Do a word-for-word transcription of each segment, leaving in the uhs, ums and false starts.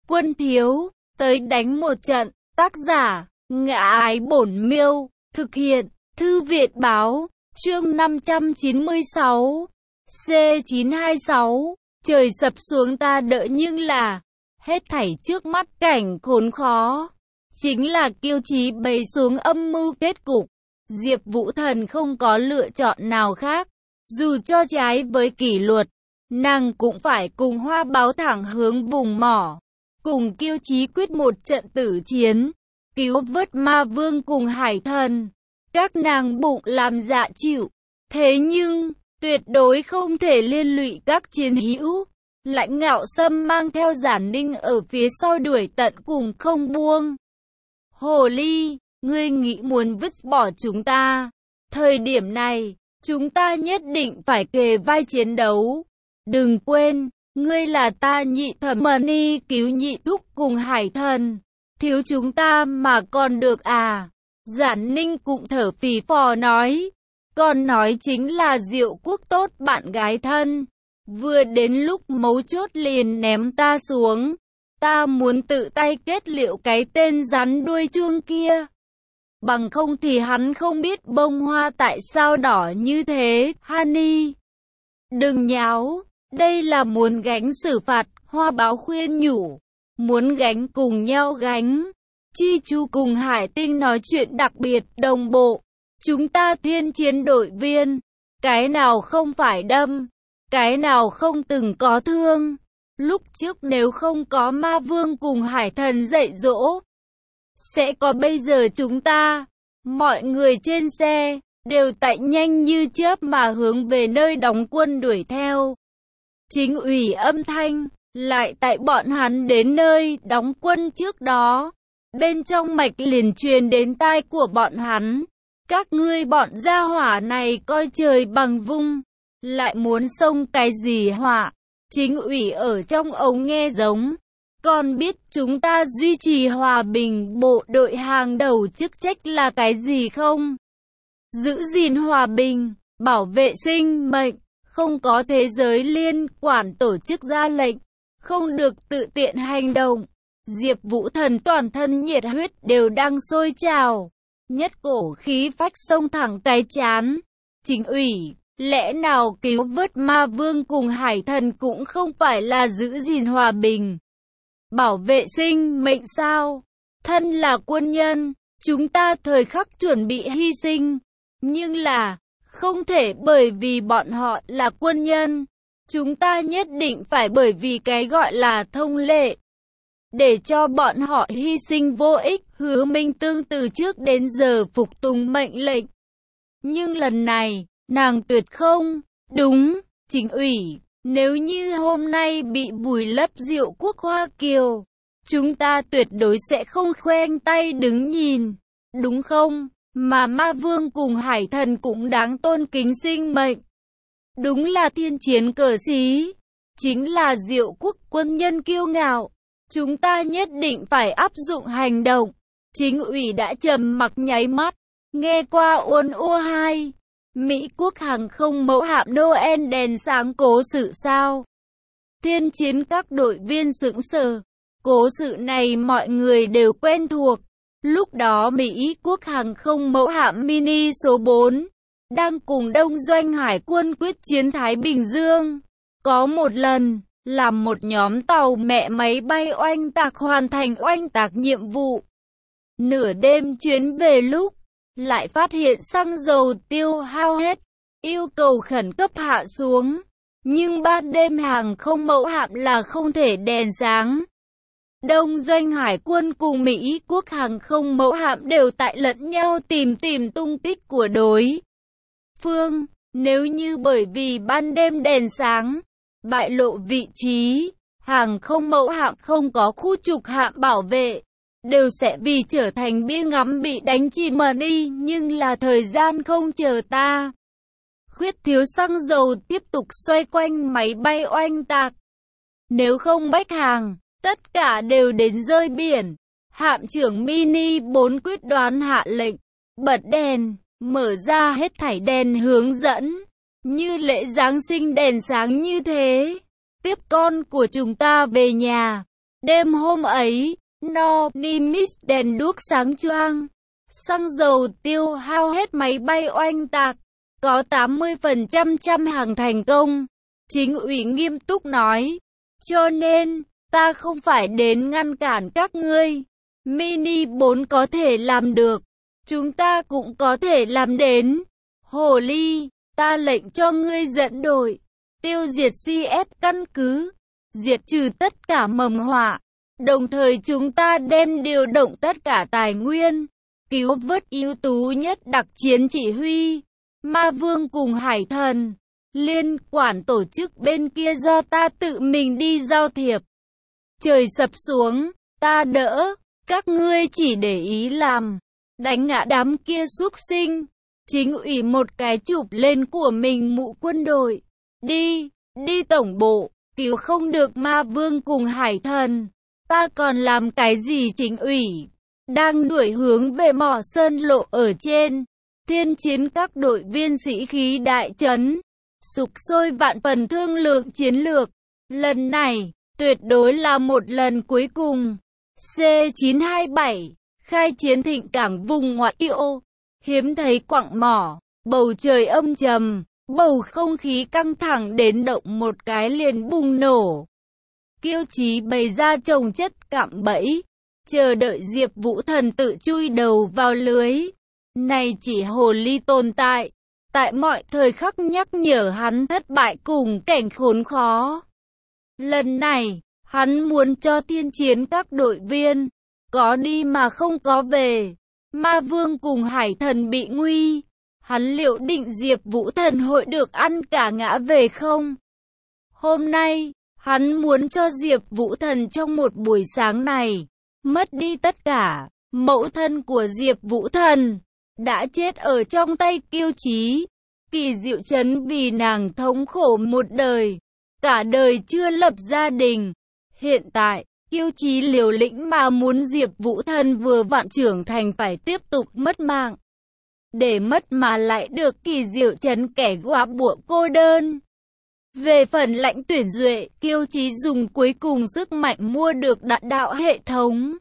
Quân thiếu, tới đánh một trận. Tác giả, Ngã Ái Bổn Miêu. Thực hiện, Thư viện Báo. Chương năm trăm chín mươi sáu. C chín hai sáu. Trời sập xuống ta đỡ nhưng là, hết thảy trước mắt cảnh khốn khó. Chính là kiêu chí bày xuống âm mưu kết cục. Diệp Vũ Thần không có lựa chọn nào khác. Dù cho trái với kỷ luật, nàng cũng phải cùng Hoa Báo thẳng hướng vùng mỏ. Cùng kiêu chí quyết một trận tử chiến. Cứu vớt ma vương cùng hải thần. Các nàng bụng làm dạ chịu. Thế nhưng, tuyệt đối không thể liên lụy các chiến hữu. Lãnh Ngạo Sâm mang theo Giản Ninh ở phía sau đuổi tận cùng không buông. Hồ ly, ngươi nghĩ muốn vứt bỏ chúng ta. Thời điểm này, chúng ta nhất định phải kề vai chiến đấu. Đừng quên, ngươi là ta nhị thẩm Mani cứu nhị thúc cùng hải thần. Thiếu chúng ta mà còn được à? Giản Ninh cũng thở phì phò nói. Còn nói chính là Diệu Quốc tốt bạn gái thân. Vừa đến lúc mấu chốt liền ném ta xuống. Ta muốn tự tay kết liễu cái tên rắn đuôi chuông kia. Bằng không thì hắn không biết bông hoa tại sao đỏ như thế. Honey, đừng nháo. Đây là muốn gánh xử phạt. Hoa Báo khuyên nhủ. Muốn gánh cùng nhau gánh. Chi Chu cùng Hải Tinh nói chuyện đặc biệt đồng bộ. Chúng ta thiên chiến đội viên. Cái nào không phải đâm. Cái nào không từng có thương. Lúc trước nếu không có ma vương cùng hải thần dạy dỗ, sẽ có bây giờ chúng ta. Mọi người trên xe đều chạy nhanh như chớp mà hướng về nơi đóng quân đuổi theo. Chính ủy âm thanh lại tại bọn hắn đến nơi đóng quân trước đó. Bên trong mạch liền truyền đến tai của bọn hắn. Các ngươi bọn gia hỏa này coi trời bằng vung. Lại muốn xông cái gì họa? Chính ủy ở trong ống nghe giống. Còn biết chúng ta duy trì hòa bình bộ đội hàng đầu chức trách là cái gì không? Giữ gìn hòa bình, bảo vệ sinh mệnh. Không có thế giới liên quản tổ chức ra lệnh. Không được tự tiện hành động. Diệp Vũ Thần toàn thân nhiệt huyết đều đang sôi trào. Nhất cổ khí phách xông thẳng cái chán. Chính ủy, lẽ nào cứu vớt ma vương cùng hải thần cũng không phải là giữ gìn hòa bình, bảo vệ sinh mệnh sao? Thân là quân nhân, chúng ta thời khắc chuẩn bị hy sinh. Nhưng là, không thể bởi vì bọn họ là quân nhân. Chúng ta nhất định phải bởi vì cái gọi là thông lệ. Để cho bọn họ hy sinh vô ích. Hứa Minh Tương từ trước đến giờ phục tùng mệnh lệnh. Nhưng lần này, nàng tuyệt không. Đúng, chính ủy, nếu như hôm nay bị vùi lấp Diệu Quốc Hoa Kiều, chúng ta tuyệt đối sẽ không khoanh tay đứng nhìn. Đúng không? Mà ma vương cùng hải thần cũng đáng tôn kính sinh mệnh. Đúng là thiên chiến cờ xí. Chính là Diệu Quốc quân nhân kiêu ngạo. Chúng ta nhất định phải áp dụng hành động. Chính ủy đã trầm mặc nháy mắt. Nghe qua uốn ua hai. Mỹ Quốc hàng không mẫu hạm Noel đèn sáng cố sự sao? Thiên chiến các đội viên sững sờ. Cố sự này mọi người đều quen thuộc. Lúc đó Mỹ Quốc hàng không mẫu hạm mini số bốn đang cùng Đông Doanh Hải quân quyết chiến Thái Bình Dương. Có một lần, làm một nhóm tàu mẹ máy bay oanh tạc hoàn thành oanh tạc nhiệm vụ. Nửa đêm chuyến về lúc, lại phát hiện xăng dầu tiêu hao hết, yêu cầu khẩn cấp hạ xuống. Nhưng ban đêm hàng không mẫu hạm là không thể đèn sáng. Đông Doanh Hải quân cùng Mỹ Quốc hàng không mẫu hạm đều tại lẫn nhau tìm tìm tung tích của đối phương. Nếu như bởi vì ban đêm đèn sáng, bại lộ vị trí, hàng không mẫu hạm không có khu trục hạm bảo vệ, đều sẽ vì trở thành bia ngắm bị đánh chìm đi. Nhưng là thời gian không chờ ta. Khuyết thiếu xăng dầu tiếp tục xoay quanh máy bay oanh tạc. Nếu không bách hàng, tất cả đều đến rơi biển. Hạm trưởng Mini bốn quyết đoán hạ lệnh, bật đèn, mở ra hết thảy đèn hướng dẫn. Như lễ Giáng sinh đèn sáng như thế. Tiếp con của chúng ta về nhà. Đêm hôm ấy, No Nimitz đèn đuốc sáng choang, xăng dầu tiêu hao hết, máy bay oanh tạc, có tám mươi phần trăm trăm hàng thành công. Chính ủy nghiêm túc nói, cho nên, ta không phải đến ngăn cản các ngươi. Mini bốn có thể làm được, chúng ta cũng có thể làm đến. Hồ ly, ta lệnh cho ngươi dẫn đội, tiêu diệt xê ép căn cứ, diệt trừ tất cả mầm họa. Đồng thời chúng ta đem điều động tất cả tài nguyên, cứu vớt ưu tú nhất đặc chiến chỉ huy, Ma Vương cùng Hải Thần. Liên quản tổ chức bên kia do ta tự mình đi giao thiệp. Trời sập xuống, ta đỡ, các ngươi chỉ để ý làm, đánh ngã đám kia súc sinh. Chính ủy một cái chụp lên của mình mũ quân đội. Đi, đi tổng bộ, cứu không được Ma Vương cùng Hải Thần. Ta còn làm cái gì? Chính ủy đang đuổi hướng về mỏ sơn lộ ở trên. Thiên chiến các đội viên sĩ khí đại trấn, sục sôi vạn phần thương lượng chiến lược. Lần này, tuyệt đối là một lần cuối cùng. C chín hai bảy, khai chiến thịnh cảng vùng ngoại ô. Hiếm thấy quặng mỏ, bầu trời âm trầm, bầu không khí căng thẳng đến động một cái liền bùng nổ. Kiêu Chí bày ra chồng chất cạm bẫy, chờ đợi Diệp Vũ Thần tự chui đầu vào lưới. Này chỉ hồ ly tồn tại, tại mọi thời khắc nhắc nhở hắn thất bại cùng cảnh khốn khó. Lần này, hắn muốn cho thiên chiến các đội viên, có đi mà không có về. Ma Vương cùng Hải Thần bị nguy, hắn liệu định Diệp Vũ Thần hội được ăn cả ngã về không? Hôm nay, hắn muốn cho Diệp Vũ Thần trong một buổi sáng này, mất đi tất cả. Mẫu thân của Diệp Vũ Thần đã chết ở trong tay Kiêu Chí. Kỳ Diệu Trấn vì nàng thống khổ một đời, cả đời chưa lập gia đình. Hiện tại, Kiêu Chí liều lĩnh mà muốn Diệp Vũ Thần vừa vặn trưởng thành phải tiếp tục mất mạng. Để mất mà lại được Kỳ Diệu Trấn kẻ góa bụa cô đơn. Về phần Lãnh Tuyển Duệ, Kiêu Chí dùng cuối cùng sức mạnh mua được đạn đạo hệ thống.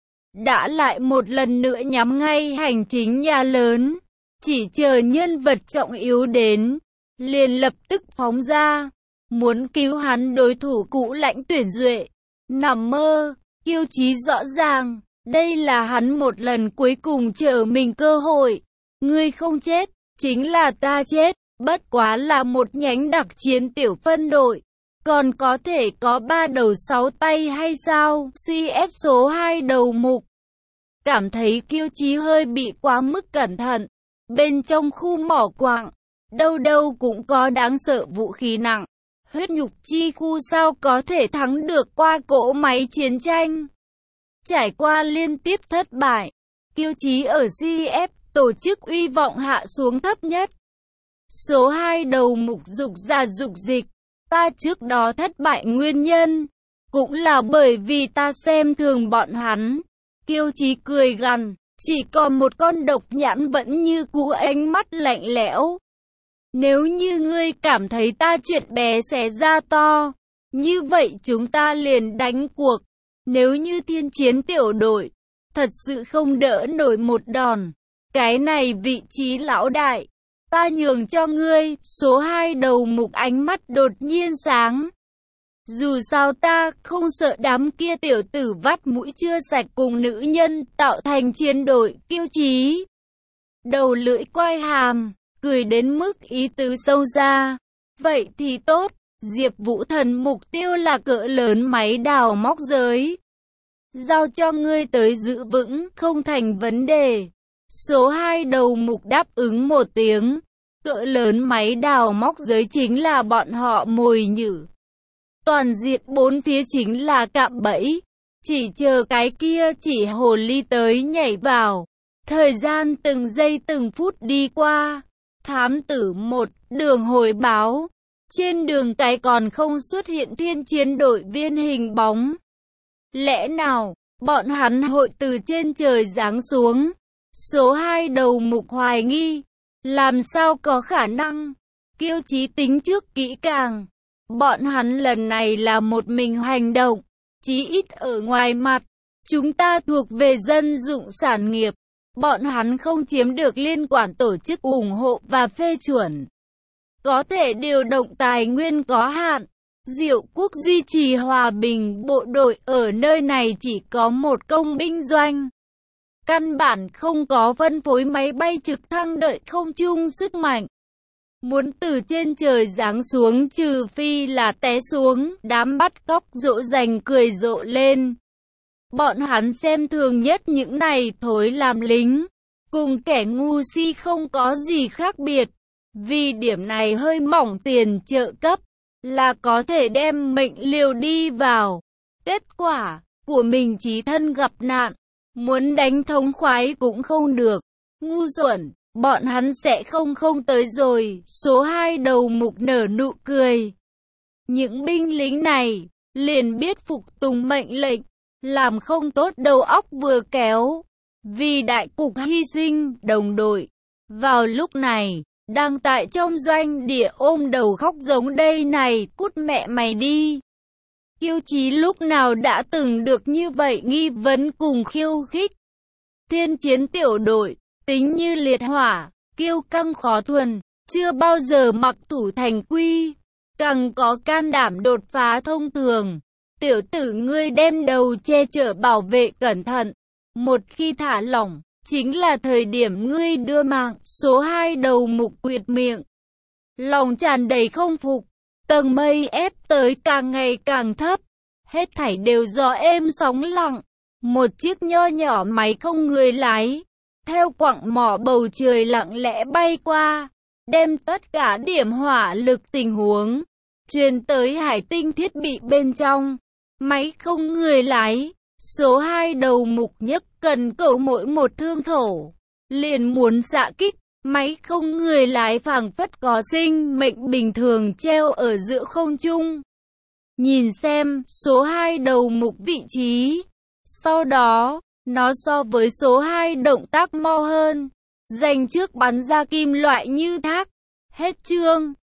Đã lại một lần nữa nhắm ngay hành chính nhà lớn, chỉ chờ nhân vật trọng yếu đến, liền lập tức phóng ra, muốn cứu hắn đối thủ cũ Lãnh Tuyển Duệ. Nằm mơ, Kiêu Chí rõ ràng, đây là hắn một lần cuối cùng chờ mình cơ hội. Ngươi không chết, chính là ta chết, bất quá là một nhánh đặc chiến tiểu phân đội. Còn có thể có ba đầu sáu tay hay sao? xê ép số hai đầu mục cảm thấy Kiêu Chí hơi bị quá mức cẩn thận. Bên trong khu mỏ quặng, đâu đâu cũng có đáng sợ vũ khí nặng. Huyết nhục chi khu sao có thể thắng được qua cỗ máy chiến tranh? Trải qua liên tiếp thất bại, Kiêu Chí ở xê ép tổ chức uy vọng hạ xuống thấp nhất. Số hai đầu mục dục ra dục dịch. Ta trước đó thất bại nguyên nhân, cũng là bởi vì ta xem thường bọn hắn. Kiêu Chí cười gằn, chỉ còn một con độc nhãn vẫn như cũ ánh mắt lạnh lẽo. Nếu như ngươi cảm thấy ta chuyện bé xé ra to, như vậy chúng ta liền đánh cuộc. Nếu như thiên chiến tiểu đội, thật sự không đỡ nổi một đòn, cái này vị trí lão đại, ta nhường cho ngươi. Số hai đầu mục ánh mắt đột nhiên sáng. Dù sao ta không sợ đám kia tiểu tử vắt mũi chưa sạch cùng nữ nhân tạo thành chiến đội. Kiêu Chí đầu lưỡi quay hàm, cười đến mức ý tứ sâu ra. Vậy thì tốt, Diệp Vũ Thần mục tiêu là cỡ lớn máy đào móc giới. Giao cho ngươi tới giữ vững, không thành vấn đề. Số hai đầu mục đáp ứng một tiếng. Cỡ lớn máy đào móc giới chính là bọn họ mồi nhử. Toàn diện bốn phía chính là cạm bẫy. Chỉ chờ cái kia chỉ hồ ly tới nhảy vào. Thời gian từng giây từng phút đi qua. Thám tử một, đường hồi báo. Trên đường cái còn không xuất hiện thiên chiến đội viên hình bóng. Lẽ nào, bọn hắn hội từ trên trời giáng xuống? Số hai đầu mục hoài nghi. Làm sao có khả năng? Kiêu Chí tính trước kỹ càng. Bọn hắn lần này là một mình hành động. Chí ít ở ngoài mặt, chúng ta thuộc về dân dụng sản nghiệp. Bọn hắn không chiếm được liên quản tổ chức ủng hộ và phê chuẩn. Có thể điều động tài nguyên có hạn. Diệu Quốc duy trì hòa bình, bộ đội ở nơi này chỉ có một công binh doanh. Căn bản không có phân phối máy bay trực thăng đợi không trung sức mạnh. Muốn từ trên trời giáng xuống trừ phi là té xuống, đám bắt cóc dỗ dành cười rộ lên. Bọn hắn xem thường nhất những này thối làm lính, cùng kẻ ngu si không có gì khác biệt. Vì điểm này hơi mỏng tiền trợ cấp, là có thể đem mệnh liều đi vào. Kết quả, của mình chí thân gặp nạn, muốn đánh thống khoái cũng không được. Ngu xuẩn, bọn hắn sẽ không không tới rồi. Số hai đầu mục nở nụ cười. Những binh lính này, liền biết phục tùng mệnh lệnh, làm không tốt đầu óc vừa kéo. Vì đại cục hy sinh, đồng đội. Vào lúc này, đang tại trong doanh địa ôm đầu khóc giống đây này, cút mẹ mày đi. Kiêu Chí lúc nào đã từng được như vậy nghi vấn cùng khiêu khích. Thiên chiến tiểu đội, tính như liệt hỏa, kiêu căng khó thuần, chưa bao giờ mặc thủ thành quy, càng có can đảm đột phá thông thường. Tiểu tử ngươi đem đầu che chở bảo vệ cẩn thận, một khi thả lỏng, chính là thời điểm ngươi đưa mạng. Số hai đầu mục quyệt miệng, lòng tràn đầy không phục. Tầng mây ép tới càng ngày càng thấp, hết thảy đều gió êm sóng lặng. Một chiếc nho nhỏ máy không người lái, theo quặng mỏ bầu trời lặng lẽ bay qua, đem tất cả điểm hỏa lực tình huống truyền tới hải tinh thiết bị bên trong. Máy không người lái, số hai đầu mục nhấc cần cẩu mỗi một thương thổ, liền muốn xạ kích. Máy không người lái phảng phất có sinh mệnh bình thường treo ở giữa không trung. Nhìn xem số hai đầu mục vị trí. Sau đó, nó so với số hai động tác mo hơn. Dành trước bắn ra kim loại như thác. Hết chương.